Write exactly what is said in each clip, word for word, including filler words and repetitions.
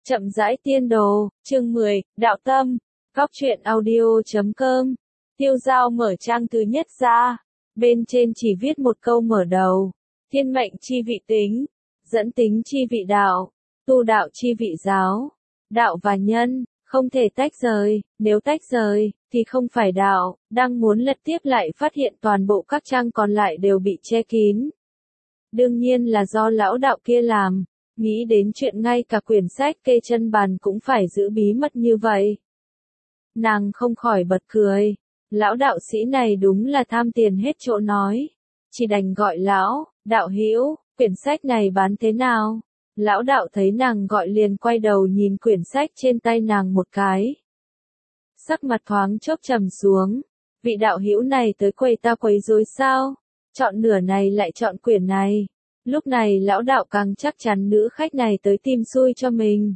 Chậm rãi tiên đồ, chương mười, đạo tâm, góc truyện audio chấm com. Tiêu Dao mở trang thứ nhất ra, bên trên chỉ viết một câu mở đầu, thiên mệnh chi vị tính, dẫn tính chi vị đạo, tu đạo chi vị giáo, đạo và nhân, không thể tách rời, nếu tách rời, thì không phải đạo, đang muốn lật tiếp lại phát hiện toàn bộ các trang còn lại đều bị che kín. Đương nhiên là do lão đạo kia làm. Nghĩ đến chuyện ngay cả quyển sách kê chân bàn cũng phải giữ bí mật như vậy. Nàng không khỏi bật cười. Lão đạo sĩ này đúng là tham tiền hết chỗ nói. Chỉ đành gọi lão, đạo hữu, quyển sách này bán thế nào? Lão đạo thấy nàng gọi liền quay đầu nhìn quyển sách trên tay nàng một cái. Sắc mặt thoáng chốc trầm xuống. Vị đạo hữu này tới quầy ta quấy rối sao? Chọn nửa này lại chọn quyển này. Lúc này lão đạo càng chắc chắn nữ khách này tới tìm xui cho mình.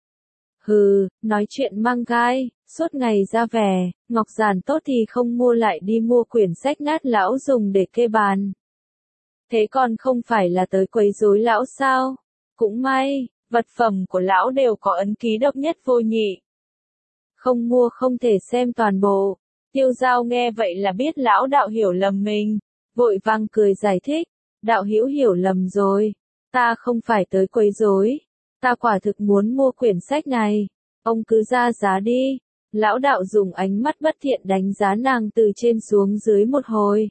Hừ, nói chuyện mang gai, suốt ngày ra vẻ, ngọc giản tốt thì không mua lại đi mua quyển sách nát lão dùng để kê bàn. Thế còn không phải là tới quấy rối lão sao? Cũng may, vật phẩm của lão đều có ấn ký độc nhất vô nhị. Không mua không thể xem toàn bộ. Tiêu Dao nghe vậy là biết lão đạo hiểu lầm mình, vội vàng cười giải thích. Đạo hữu hiểu lầm rồi, ta không phải tới quấy rối, ta quả thực muốn mua quyển sách này, ông cứ ra giá đi. Lão đạo dùng ánh mắt bất thiện đánh giá nàng từ trên xuống dưới một hồi.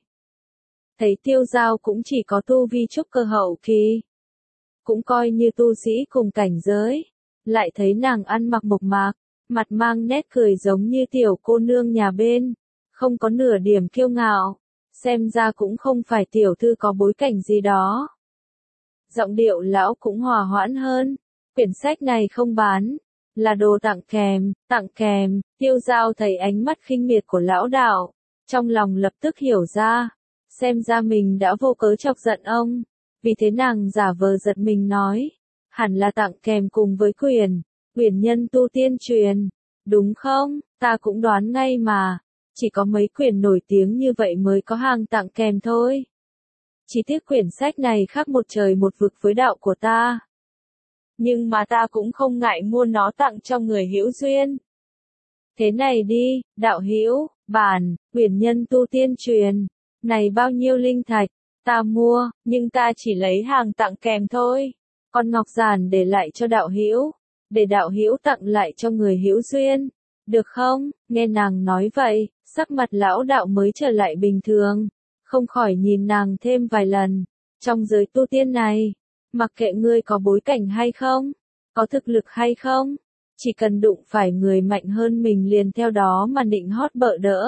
Thấy Tiêu Dao cũng chỉ có tu vi trúc cơ hậu kỳ, cũng coi như tu sĩ cùng cảnh giới, lại thấy nàng ăn mặc mộc mạc, mặt mang nét cười giống như tiểu cô nương nhà bên, không có nửa điểm kiêu ngạo. Xem ra cũng không phải tiểu thư có bối cảnh gì đó. Giọng điệu lão cũng hòa hoãn hơn. Quyển sách này không bán, là đồ tặng kèm, tặng kèm. Tiêu Dao thấy ánh mắt khinh miệt của lão đạo, trong lòng lập tức hiểu ra. Xem ra mình đã vô cớ chọc giận ông. Vì thế nàng giả vờ giật mình nói, hẳn là tặng kèm cùng với quyển, quyển nhân tu tiên truyền. Đúng không, ta cũng đoán ngay mà. Chỉ có mấy quyển nổi tiếng như vậy mới có hàng tặng kèm thôi. Chỉ tiếc quyển sách này khác một trời một vực với đạo của ta. Nhưng mà ta cũng không ngại mua nó tặng cho người hữu duyên. Thế này đi, đạo hữu, bản, quyển nhân tu tiên truyền, này bao nhiêu linh thạch, ta mua, nhưng ta chỉ lấy hàng tặng kèm thôi. Còn ngọc giản để lại cho đạo hữu, để đạo hữu tặng lại cho người hữu duyên. Được không? Nghe nàng nói vậy, sắc mặt lão đạo mới trở lại bình thường, không khỏi nhìn nàng thêm vài lần. Trong giới tu tiên này, mặc kệ ngươi có bối cảnh hay không, có thực lực hay không, chỉ cần đụng phải người mạnh hơn mình liền theo đó mà nịnh hót bợ đỡ.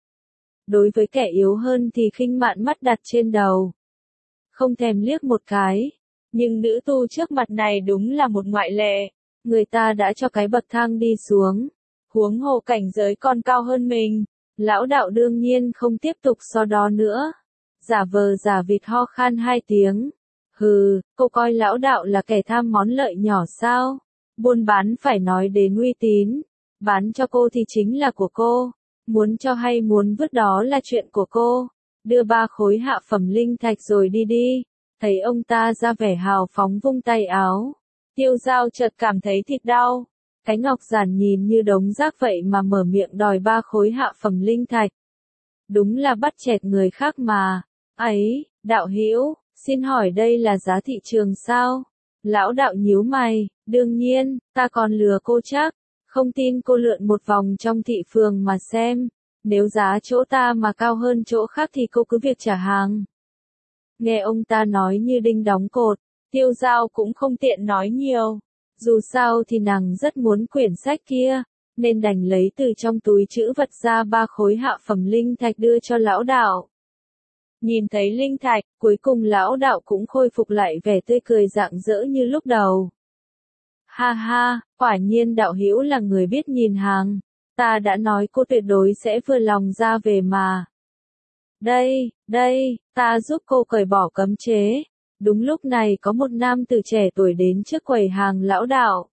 Đối với kẻ yếu hơn thì khinh mạn mắt đặt trên đầu, không thèm liếc một cái. Nhưng nữ tu trước mặt này đúng là một ngoại lệ, người ta đã cho cái bậc thang đi xuống. Huống hồ cảnh giới còn cao hơn mình, lão đạo đương nhiên không tiếp tục so đo nữa. Giả vờ giả vịt ho khan hai tiếng. Hừ, cô coi lão đạo là kẻ tham món lợi nhỏ sao? Buôn bán phải nói đến uy tín. Bán cho cô thì chính là của cô. Muốn cho hay muốn vứt đó là chuyện của cô. Đưa ba khối hạ phẩm linh thạch rồi đi đi. Thấy ông ta ra vẻ hào phóng vung tay áo. Tiêu Dao chợt cảm thấy thịt đau. Cái ngọc giản nhìn như đống rác vậy mà mở miệng đòi ba khối hạ phẩm linh thạch. Đúng là bắt chẹt người khác mà. Ấy, đạo hữu, xin hỏi đây là giá thị trường sao? Lão đạo nhíu mày, đương nhiên, ta còn lừa cô chắc. Không tin cô lượn một vòng trong thị phường mà xem. Nếu giá chỗ ta mà cao hơn chỗ khác thì cô cứ việc trả hàng. Nghe ông ta nói như đinh đóng cột, Tiêu Dao cũng không tiện nói nhiều. Dù sao thì nàng rất muốn quyển sách kia, nên đành lấy từ trong túi trữ vật ra ba khối hạ phẩm linh thạch đưa cho lão đạo. Nhìn thấy linh thạch, cuối cùng lão đạo cũng khôi phục lại vẻ tươi cười rạng rỡ như lúc đầu. Ha ha, quả nhiên đạo hữu là người biết nhìn hàng, ta đã nói cô tuyệt đối sẽ vừa lòng ra về mà. Đây, đây, ta giúp cô cởi bỏ cấm chế. Đúng lúc này có một nam tử trẻ tuổi đến trước quầy hàng lão đạo.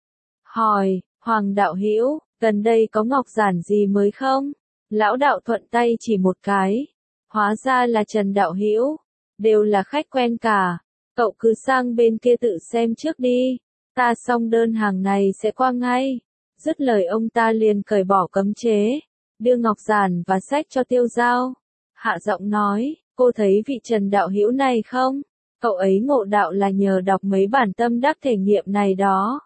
Hỏi, Hoàng đạo hữu, gần đây có ngọc giản gì mới không? Lão đạo thuận tay chỉ một cái. Hóa ra là Trần đạo hữu, đều là khách quen cả. Cậu cứ sang bên kia tự xem trước đi. Ta xong đơn hàng này sẽ qua ngay. Dứt lời ông ta liền cởi bỏ cấm chế, đưa ngọc giản và sách cho Tiêu Dao. Hạ giọng nói, cô thấy vị Trần đạo hữu này không? Cậu ấy ngộ đạo là nhờ đọc mấy bản tâm đắc thể nghiệm này đó.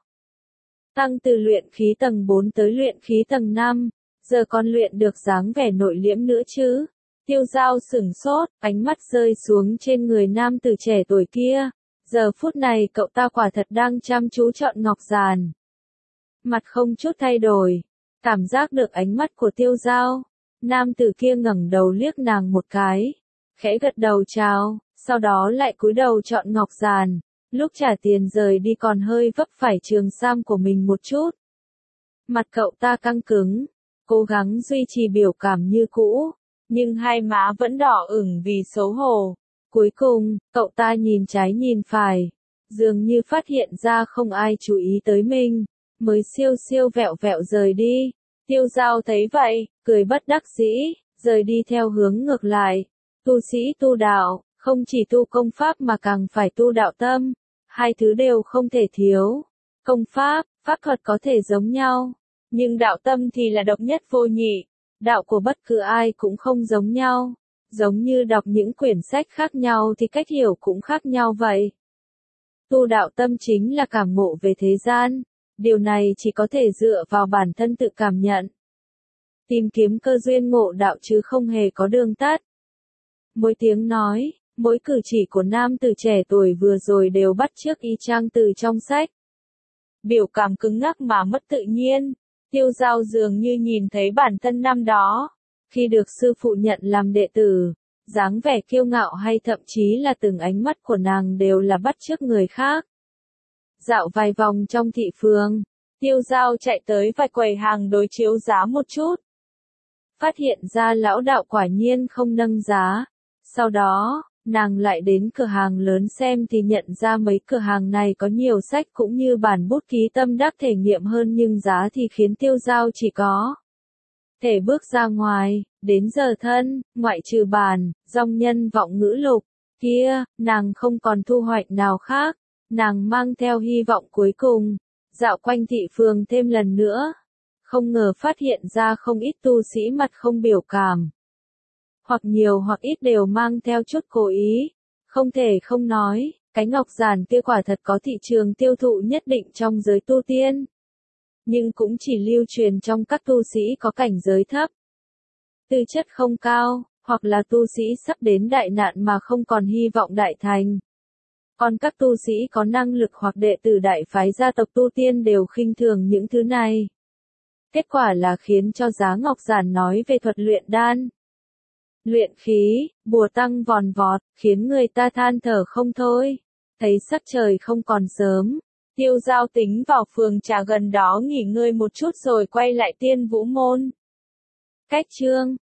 Tăng từ luyện khí tầng bốn tới luyện khí tầng năm, giờ còn luyện được dáng vẻ nội liễm nữa chứ. Tiêu Dao sửng sốt, ánh mắt rơi xuống trên người nam tử trẻ tuổi kia. Giờ phút này cậu ta quả thật đang chăm chú chọn ngọc giản. Mặt không chút thay đổi, cảm giác được ánh mắt của Tiêu Dao. Nam tử kia ngẩng đầu liếc nàng một cái, khẽ gật đầu chào, sau đó lại cúi đầu chọn ngọc giản. Lúc trả tiền rời đi còn hơi vấp phải trường sam của mình một chút. Mặt cậu ta căng cứng, cố gắng duy trì biểu cảm như cũ, nhưng hai má vẫn đỏ ửng vì xấu hổ. Cuối cùng, cậu ta nhìn trái nhìn phải, dường như phát hiện ra không ai chú ý tới mình, mới siêu siêu vẹo vẹo rời đi. Tiêu Dao thấy vậy, cười bất đắc dĩ, rời đi theo hướng ngược lại. Tu sĩ tu đạo, không chỉ tu công pháp mà càng phải tu đạo tâm, hai thứ đều không thể thiếu. Công pháp, pháp thuật có thể giống nhau, nhưng đạo tâm thì là độc nhất vô nhị. Đạo của bất cứ ai cũng không giống nhau. Giống như đọc những quyển sách khác nhau thì cách hiểu cũng khác nhau vậy. Tu đạo tâm chính là cảm ngộ về thế gian. Điều này chỉ có thể dựa vào bản thân tự cảm nhận. Tìm kiếm cơ duyên ngộ đạo chứ không hề có đường tắt. Mỗi tiếng nói, mỗi cử chỉ của nam tử trẻ tuổi vừa rồi đều bắt chước y chang từ trong sách. Biểu cảm cứng ngắc mà mất tự nhiên. Tiêu Dao dường như nhìn thấy bản thân năm đó. Khi được sư phụ nhận làm đệ tử, dáng vẻ kiêu ngạo hay thậm chí là từng ánh mắt của nàng đều là bắt chước người khác. Dạo vài vòng trong thị phường, Tiêu Dao chạy tới vài quầy hàng đối chiếu giá một chút. Phát hiện ra lão đạo quả nhiên không nâng giá. Sau đó, nàng lại đến cửa hàng lớn xem thì nhận ra mấy cửa hàng này có nhiều sách cũng như bản bút ký tâm đắc thể nghiệm hơn, nhưng giá thì khiến Tiêu Dao chỉ có thể bước ra ngoài. Đến giờ thân, ngoại trừ bản dòng nhân vọng ngữ lục kia, nàng không còn thu hoạch nào khác. Nàng mang theo hy vọng cuối cùng, dạo quanh thị phường thêm lần nữa. Không ngờ phát hiện ra không ít tu sĩ mặt không biểu cảm. Hoặc nhiều hoặc ít đều mang theo chút cố ý. Không thể không nói, cái ngọc giản kia quả thật có thị trường tiêu thụ nhất định trong giới tu tiên. Nhưng cũng chỉ lưu truyền trong các tu sĩ có cảnh giới thấp. Tư chất không cao, hoặc là tu sĩ sắp đến đại nạn mà không còn hy vọng đại thành. Còn các tu sĩ có năng lực hoặc đệ tử đại phái gia tộc tu tiên đều khinh thường những thứ này. Kết quả là khiến cho giá ngọc giản nói về thuật luyện đan, luyện khí, bùa tăng vòn vọt, khiến người ta than thở không thôi. Thấy sắc trời không còn sớm, Tiêu Dao tính vào phường trà gần đó nghỉ ngơi một chút rồi quay lại Tiên Vũ Môn. Cách chương